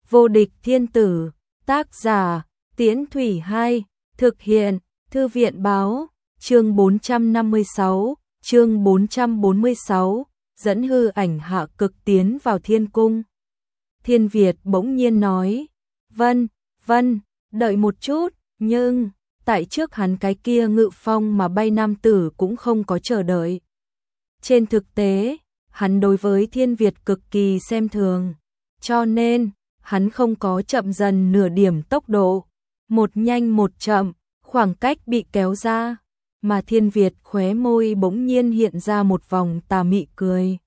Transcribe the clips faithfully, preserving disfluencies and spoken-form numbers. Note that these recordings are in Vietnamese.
Vô địch thiên tử, tác giả, Tiễn Thủy hai, thực hiện, Thư viện báo, chương bốn trăm năm mươi sáu, chương bốn trăm bốn mươi sáu, dẫn hư ảnh hạ cực tiến vào thiên cung. Thiên Việt bỗng nhiên nói, vân, vân, đợi một chút, nhưng, tại trước hắn cái kia ngự phong mà bay nam tử cũng không có chờ đợi. Trên thực tế, hắn đối với Thiên Việt cực kỳ xem thường, cho nên, hắn không có chậm dần nửa điểm tốc độ, một nhanh một chậm, khoảng cách bị kéo ra, mà Thiên Việt khóe môi bỗng nhiên hiện ra một vòng tà mị cười.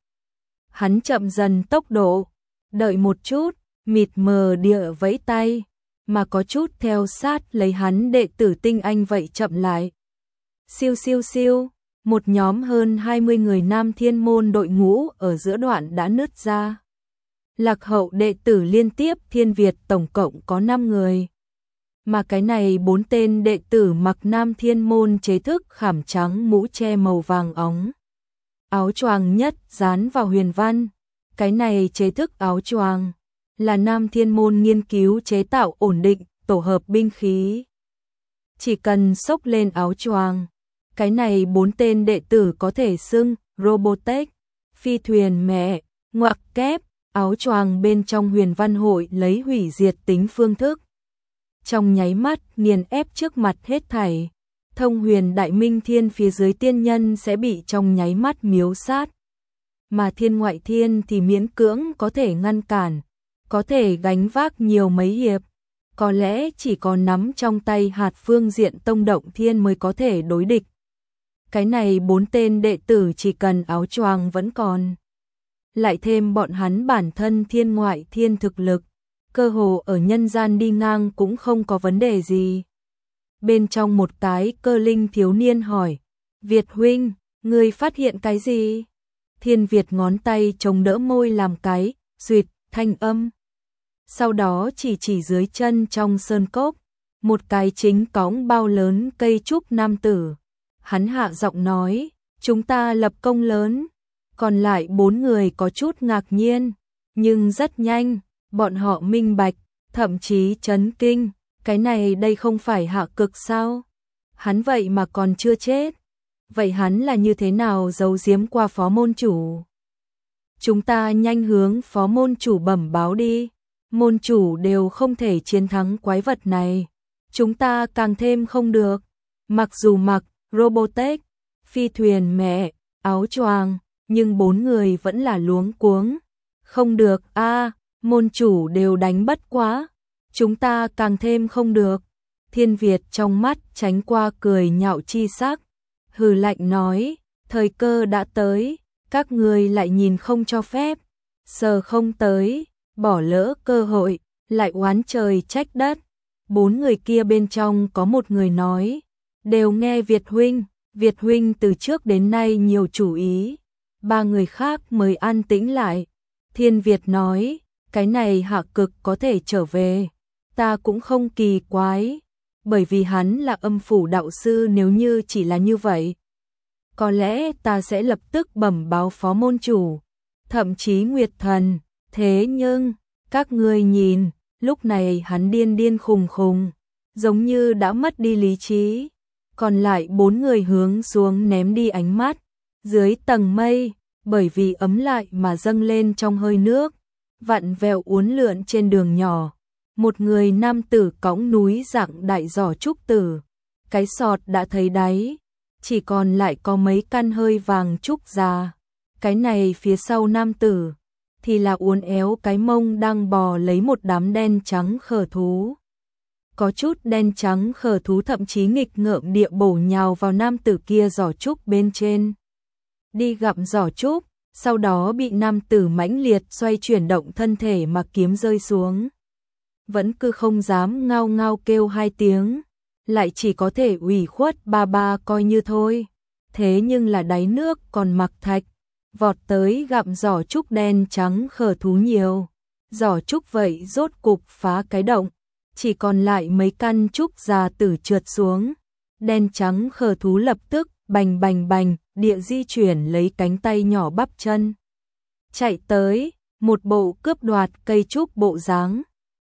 Hắn chậm dần tốc độ, đợi một chút, mịt mờ địa vẫy tay, mà có chút theo sát lấy hắn đệ tử tinh anh vậy chậm lại. Siêu siêu siêu, một nhóm hơn hai mươi người Nam Thiên môn đội ngũ ở giữa đoạn đã nứt ra. Lạc hậu đệ tử liên tiếp Thiên Việt tổng cộng có năm người. Mà cái này bốn tên đệ tử mặc Nam Thiên môn chế thức khảm trắng mũ che màu vàng óng. Áo choàng nhất dán vào huyền văn. Cái này chế thức áo choàng là Nam Thiên môn nghiên cứu chế tạo ổn định, tổ hợp binh khí. Chỉ cần xốc lên áo choàng, cái này bốn tên đệ tử có thể xưng Robotech, phi thuyền mẹ, ngoặc kép, áo choàng bên trong huyền văn hội lấy hủy diệt tính phương thức. Trong nháy mắt nghiền ép trước mặt hết thảy, thông huyền đại minh thiên phía dưới tiên nhân sẽ bị trong nháy mắt miếu sát. Mà thiên ngoại thiên thì miễn cưỡng có thể ngăn cản, có thể gánh vác nhiều mấy hiệp, có lẽ chỉ có nắm trong tay hạt phương diện tông động thiên mới có thể đối địch. Cái này bốn tên đệ tử chỉ cần áo choàng vẫn còn. Lại thêm bọn hắn bản thân thiên ngoại thiên thực lực, cơ hồ ở nhân gian đi ngang cũng không có vấn đề gì. Bên trong một cái cơ linh thiếu niên hỏi, Việt huynh, ngươi phát hiện cái gì? Thiên Việt ngón tay chống đỡ môi làm cái, duyệt, thanh âm. Sau đó chỉ chỉ dưới chân trong sơn cốc, một cái chính cõng bao lớn cây trúc nam tử. Hắn hạ giọng nói, chúng ta lập công lớn. Còn lại bốn người có chút ngạc nhiên, nhưng rất nhanh, bọn họ minh bạch, thậm chí chấn kinh, cái này đây không phải hạ cực sao? Hắn vậy mà còn chưa chết. Vậy hắn là như thế nào giấu giếm qua phó môn chủ? Chúng ta nhanh hướng phó môn chủ bẩm báo đi. Môn chủ đều không thể chiến thắng quái vật này. Chúng ta càng thêm không được. Mặc dù mặc, Robotech, phi thuyền mẹ, áo choàng, nhưng bốn người vẫn là luống cuống. Không được a, môn chủ đều đánh bất quá. Chúng ta càng thêm không được. Thiên Việt trong mắt tránh qua cười nhạo chi sắc. Hừ lạnh nói, thời cơ đã tới, các người lại nhìn không cho phép. Sờ không tới, bỏ lỡ cơ hội, lại oán trời trách đất. Bốn người kia bên trong có một người nói, đều nghe Việt huynh, Việt huynh từ trước đến nay nhiều chủ ý. Ba người khác mới an tĩnh lại. Thiên Việt nói, cái này hạ cực có thể trở về, ta cũng không kỳ quái, bởi vì hắn là âm phủ đạo sư. Nếu như chỉ là như vậy, có lẽ ta sẽ lập tức bẩm báo phó môn chủ, thậm chí Nguyệt Thần. Thế nhưng, các ngươi nhìn, lúc này hắn điên điên khùng khùng, giống như đã mất đi lý trí. Còn lại bốn người hướng xuống ném đi ánh mắt, dưới tầng mây, bởi vì ấm lại mà dâng lên trong hơi nước, vặn vẹo uốn lượn trên đường nhỏ. Một người nam tử cõng núi dạng đại giỏ trúc tử, cái sọt đã thấy đáy, chỉ còn lại có mấy căn hơi vàng trúc già. Cái này phía sau nam tử thì là uốn éo cái mông đang bò lấy một đám đen trắng khờ thú. Có chút đen trắng khờ thú thậm chí nghịch ngợm địa bổ nhào vào nam tử kia giỏ trúc bên trên. Đi gặm giỏ trúc, sau đó bị nam tử mãnh liệt xoay chuyển động thân thể mà kiếm rơi xuống. Vẫn cứ không dám ngao ngao kêu hai tiếng, lại chỉ có thể ủy khuất ba ba coi như thôi. Thế nhưng là đáy nước còn mặc thạch, vọt tới gặm giỏ trúc đen trắng khờ thú nhiều. Giỏ trúc vậy rốt cục phá cái động, chỉ còn lại mấy căn trúc già tử trượt xuống. Đen trắng khờ thú lập tức bành bành bành địa di chuyển lấy cánh tay nhỏ bắp chân. Chạy tới, một bộ cướp đoạt cây trúc bộ dáng.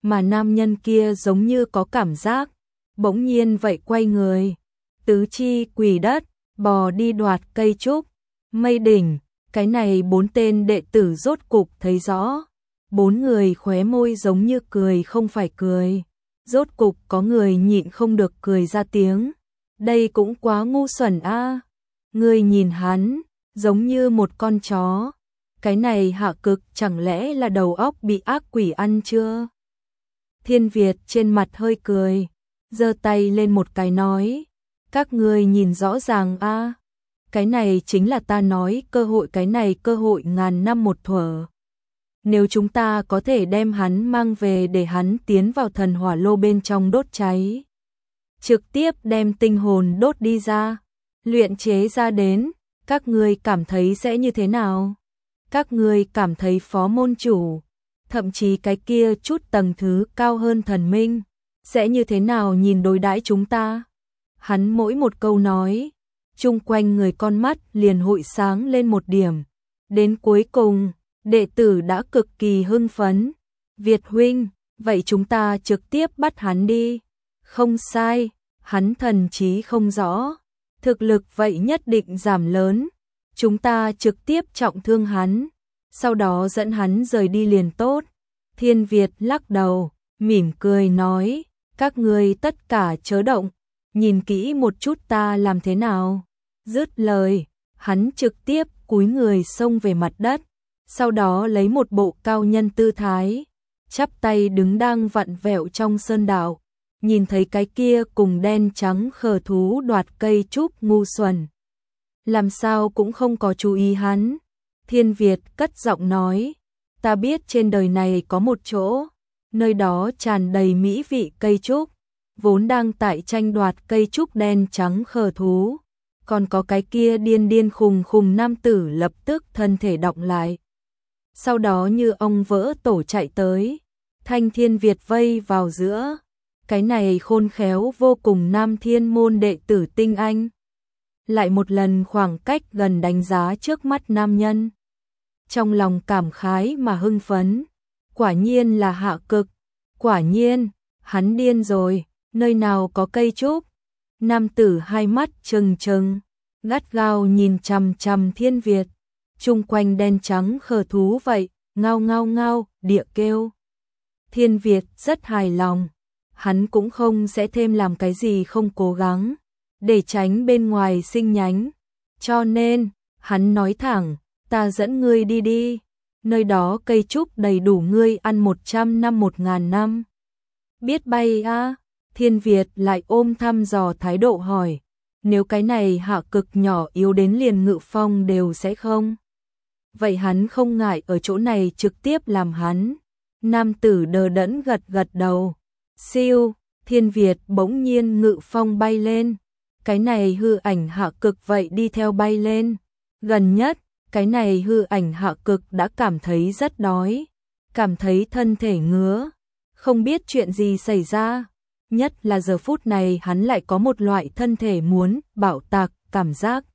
mà nam nhân kia giống như có cảm giác, bỗng nhiên vậy quay người, tứ chi quỳ đất, bò đi đoạt cây trúc. Mây đỉnh, cái này bốn tên đệ tử rốt cục thấy rõ, bốn người khóe môi giống như cười không phải cười, rốt cục có người nhịn không được cười ra tiếng. Đây cũng quá ngu xuẩn a. Người nhìn hắn, giống như một con chó. Cái này Hạ Cực chẳng lẽ là đầu óc bị ác quỷ ăn chưa? Thiên Việt trên mặt hơi cười, giơ tay lên một cái nói, các ngươi nhìn rõ ràng a, cái này chính là ta nói cơ hội, cái này cơ hội ngàn năm một thuở. Nếu chúng ta có thể đem hắn mang về để hắn tiến vào thần hỏa lô bên trong đốt cháy, trực tiếp đem tinh hồn đốt đi ra, luyện chế ra đến, các ngươi cảm thấy sẽ như thế nào? Các ngươi cảm thấy phó môn chủ, thậm chí cái kia chút tầng thứ cao hơn thần minh, sẽ như thế nào nhìn đối đãi chúng ta? Hắn mỗi một câu nói, chung quanh người con mắt liền hội sáng lên một điểm. Đến cuối cùng, đệ tử đã cực kỳ hưng phấn. Việt huynh, vậy chúng ta trực tiếp bắt hắn đi. Không sai, hắn thần trí không rõ, thực lực vậy nhất định giảm lớn. Chúng ta trực tiếp trọng thương hắn, sau đó dẫn hắn rời đi liền tốt. Thiên Việt lắc đầu, mỉm cười nói, các ngươi tất cả chớ động, nhìn kỹ một chút ta làm thế nào. Dứt lời, hắn trực tiếp cúi người xông về mặt đất, sau đó lấy một bộ cao nhân tư thái, chắp tay đứng đang vặn vẹo trong sơn đạo, nhìn thấy cái kia cùng đen trắng khờ thú đoạt cây trúc ngu xuẩn, làm sao cũng không có chú ý hắn. Thiên Việt cất giọng nói, ta biết trên đời này có một chỗ, nơi đó tràn đầy mỹ vị cây trúc, vốn đang tại tranh đoạt cây trúc đen trắng khờ thú, còn có cái kia điên điên khùng khùng nam tử lập tức thân thể động lại, sau đó như ong vỡ tổ chạy tới, thanh Thiên Việt vây vào giữa, cái này khôn khéo vô cùng nam thiên môn đệ tử tinh anh, lại một lần khoảng cách gần đánh giá trước mắt nam nhân, trong lòng cảm khái mà hưng phấn, quả nhiên là Hạ Cực, quả nhiên, hắn điên rồi, nơi nào có cây trúc. Nam tử hai mắt trừng trừng, gắt gao nhìn chằm chằm Thiên Việt, chung quanh đen trắng khờ thú vậy, ngao ngao ngao, địa kêu. Thiên Việt rất hài lòng, hắn cũng không sẽ thêm làm cái gì không cố gắng, để tránh bên ngoài sinh nhánh, cho nên, hắn nói thẳng, ta dẫn ngươi đi đi, nơi đó cây trúc đầy đủ ngươi ăn một trăm năm một ngàn năm. Biết bay à? Thiên Việt lại ôm thăm dò thái độ hỏi, nếu cái này Hạ Cực nhỏ yếu đến liền ngự phong đều sẽ không? Vậy hắn không ngại ở chỗ này trực tiếp làm hắn. Nam tử đờ đẫn gật gật đầu. Siêu, Thiên Việt bỗng nhiên ngự phong bay lên. Cái này hư ảnh Hạ Cực vậy đi theo bay lên. Gần nhất, cái này hư ảnh Hạ Cực đã cảm thấy rất đói, cảm thấy thân thể ngứa, không biết chuyện gì xảy ra. Nhất là giờ phút này hắn lại có một loại thân thể muốn bạo tạc cảm giác.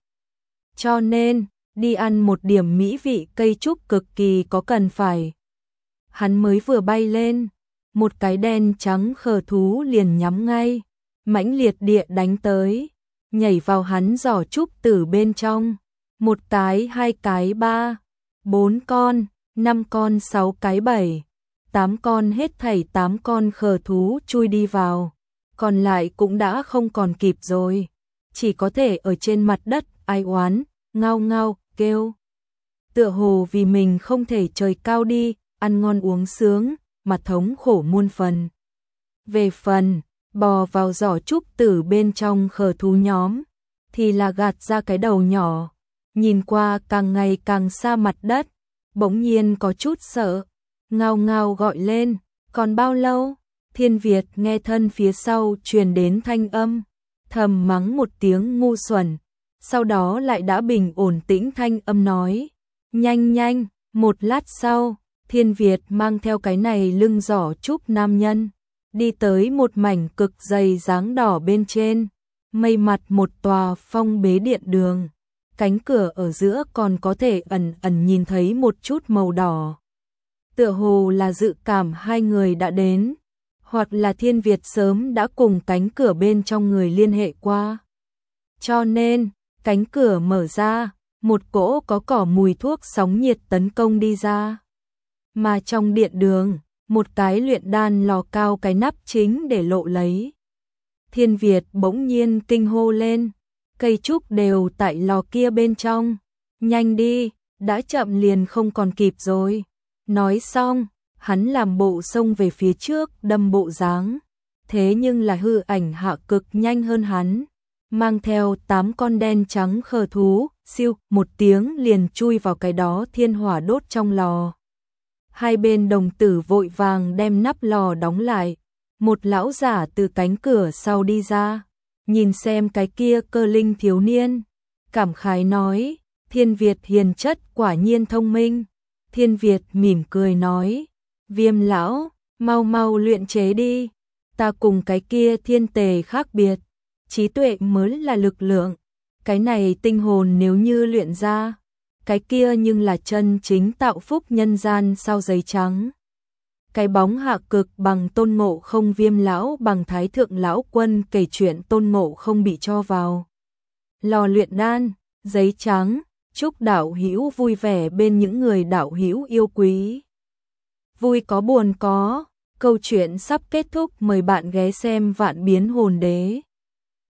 Cho nên, đi ăn một điểm mỹ vị cây trúc cực kỳ có cần phải. Hắn mới vừa bay lên, một cái đen trắng khờ thú liền nhắm ngay, mãnh liệt địa đánh tới, nhảy vào hắn giỏ trúc tử bên trong. Một cái, hai cái, ba, bốn con, năm con, sáu cái, bảy, tám con, hết thảy tám con khờ thú chui đi vào, còn lại cũng đã không còn kịp rồi, chỉ có thể ở trên mặt đất ai oán, ngao ngao, kêu. Tựa hồ vì mình không thể trời cao đi, ăn ngon uống sướng, mà thống khổ muôn phần. Về phần, bò vào giỏ trúc tử bên trong khờ thú nhóm, thì là gạt ra cái đầu nhỏ, nhìn qua càng ngày càng xa mặt đất, bỗng nhiên có chút sợ, ngao ngao gọi lên, còn bao lâu? Thiên Việt nghe thân phía sau truyền đến thanh âm, thầm mắng một tiếng ngu xuẩn, sau đó lại đã bình ổn tĩnh thanh âm nói, nhanh nhanh, một lát sau, Thiên Việt mang theo cái này lưng giỏ trúc nam nhân, đi tới một mảnh cực dày dáng đỏ bên trên, mây mặt một tòa phong bế điện đường, cánh cửa ở giữa còn có thể ẩn ẩn nhìn thấy một chút màu đỏ. tựa hồ là dự cảm hai người đã đến, hoặc là Thiên Việt sớm đã cùng cánh cửa bên trong người liên hệ qua. Cho nên, cánh cửa mở ra, một cỗ có cỏ mùi thuốc sóng nhiệt tấn công đi ra. Mà trong điện đường, một cái luyện đan lò cao cái nắp chính để lộ lấy. Thiên Việt bỗng nhiên kinh hô lên, cây trúc đều tại lò kia bên trong, nhanh đi, đã chậm liền không còn kịp rồi. Nói xong, hắn làm bộ xông về phía trước đâm bộ dáng, thế nhưng là hư ảnh Hạ Cực nhanh hơn hắn, mang theo tám con đen trắng khờ thú, siêu một tiếng liền chui vào cái đó thiên hỏa đốt trong lò. Hai bên đồng tử vội vàng đem nắp lò đóng lại, một lão giả từ cánh cửa sau đi ra, nhìn xem cái kia cơ linh thiếu niên, cảm khái nói, Thiên Việt hiền chất quả nhiên thông minh. Thiên Việt mỉm cười nói, Viêm lão, mau mau luyện chế đi, ta cùng cái kia thiên tề khác biệt, trí tuệ mới là lực lượng, cái này tinh hồn nếu như luyện ra, cái kia nhưng là chân chính tạo phúc nhân gian sao giấy trắng. Cái bóng Hạ Cực bằng Tôn Ngộ Không, Viêm lão bằng Thái Thượng lão quân kể chuyện Tôn Ngộ Không bị cho vào lò luyện đan, giấy trắng. Chúc đạo hữu vui vẻ bên những người đạo hữu yêu quý. Vui có buồn có, câu chuyện sắp kết thúc, mời bạn ghé xem Vạn Biến Hồn Đế.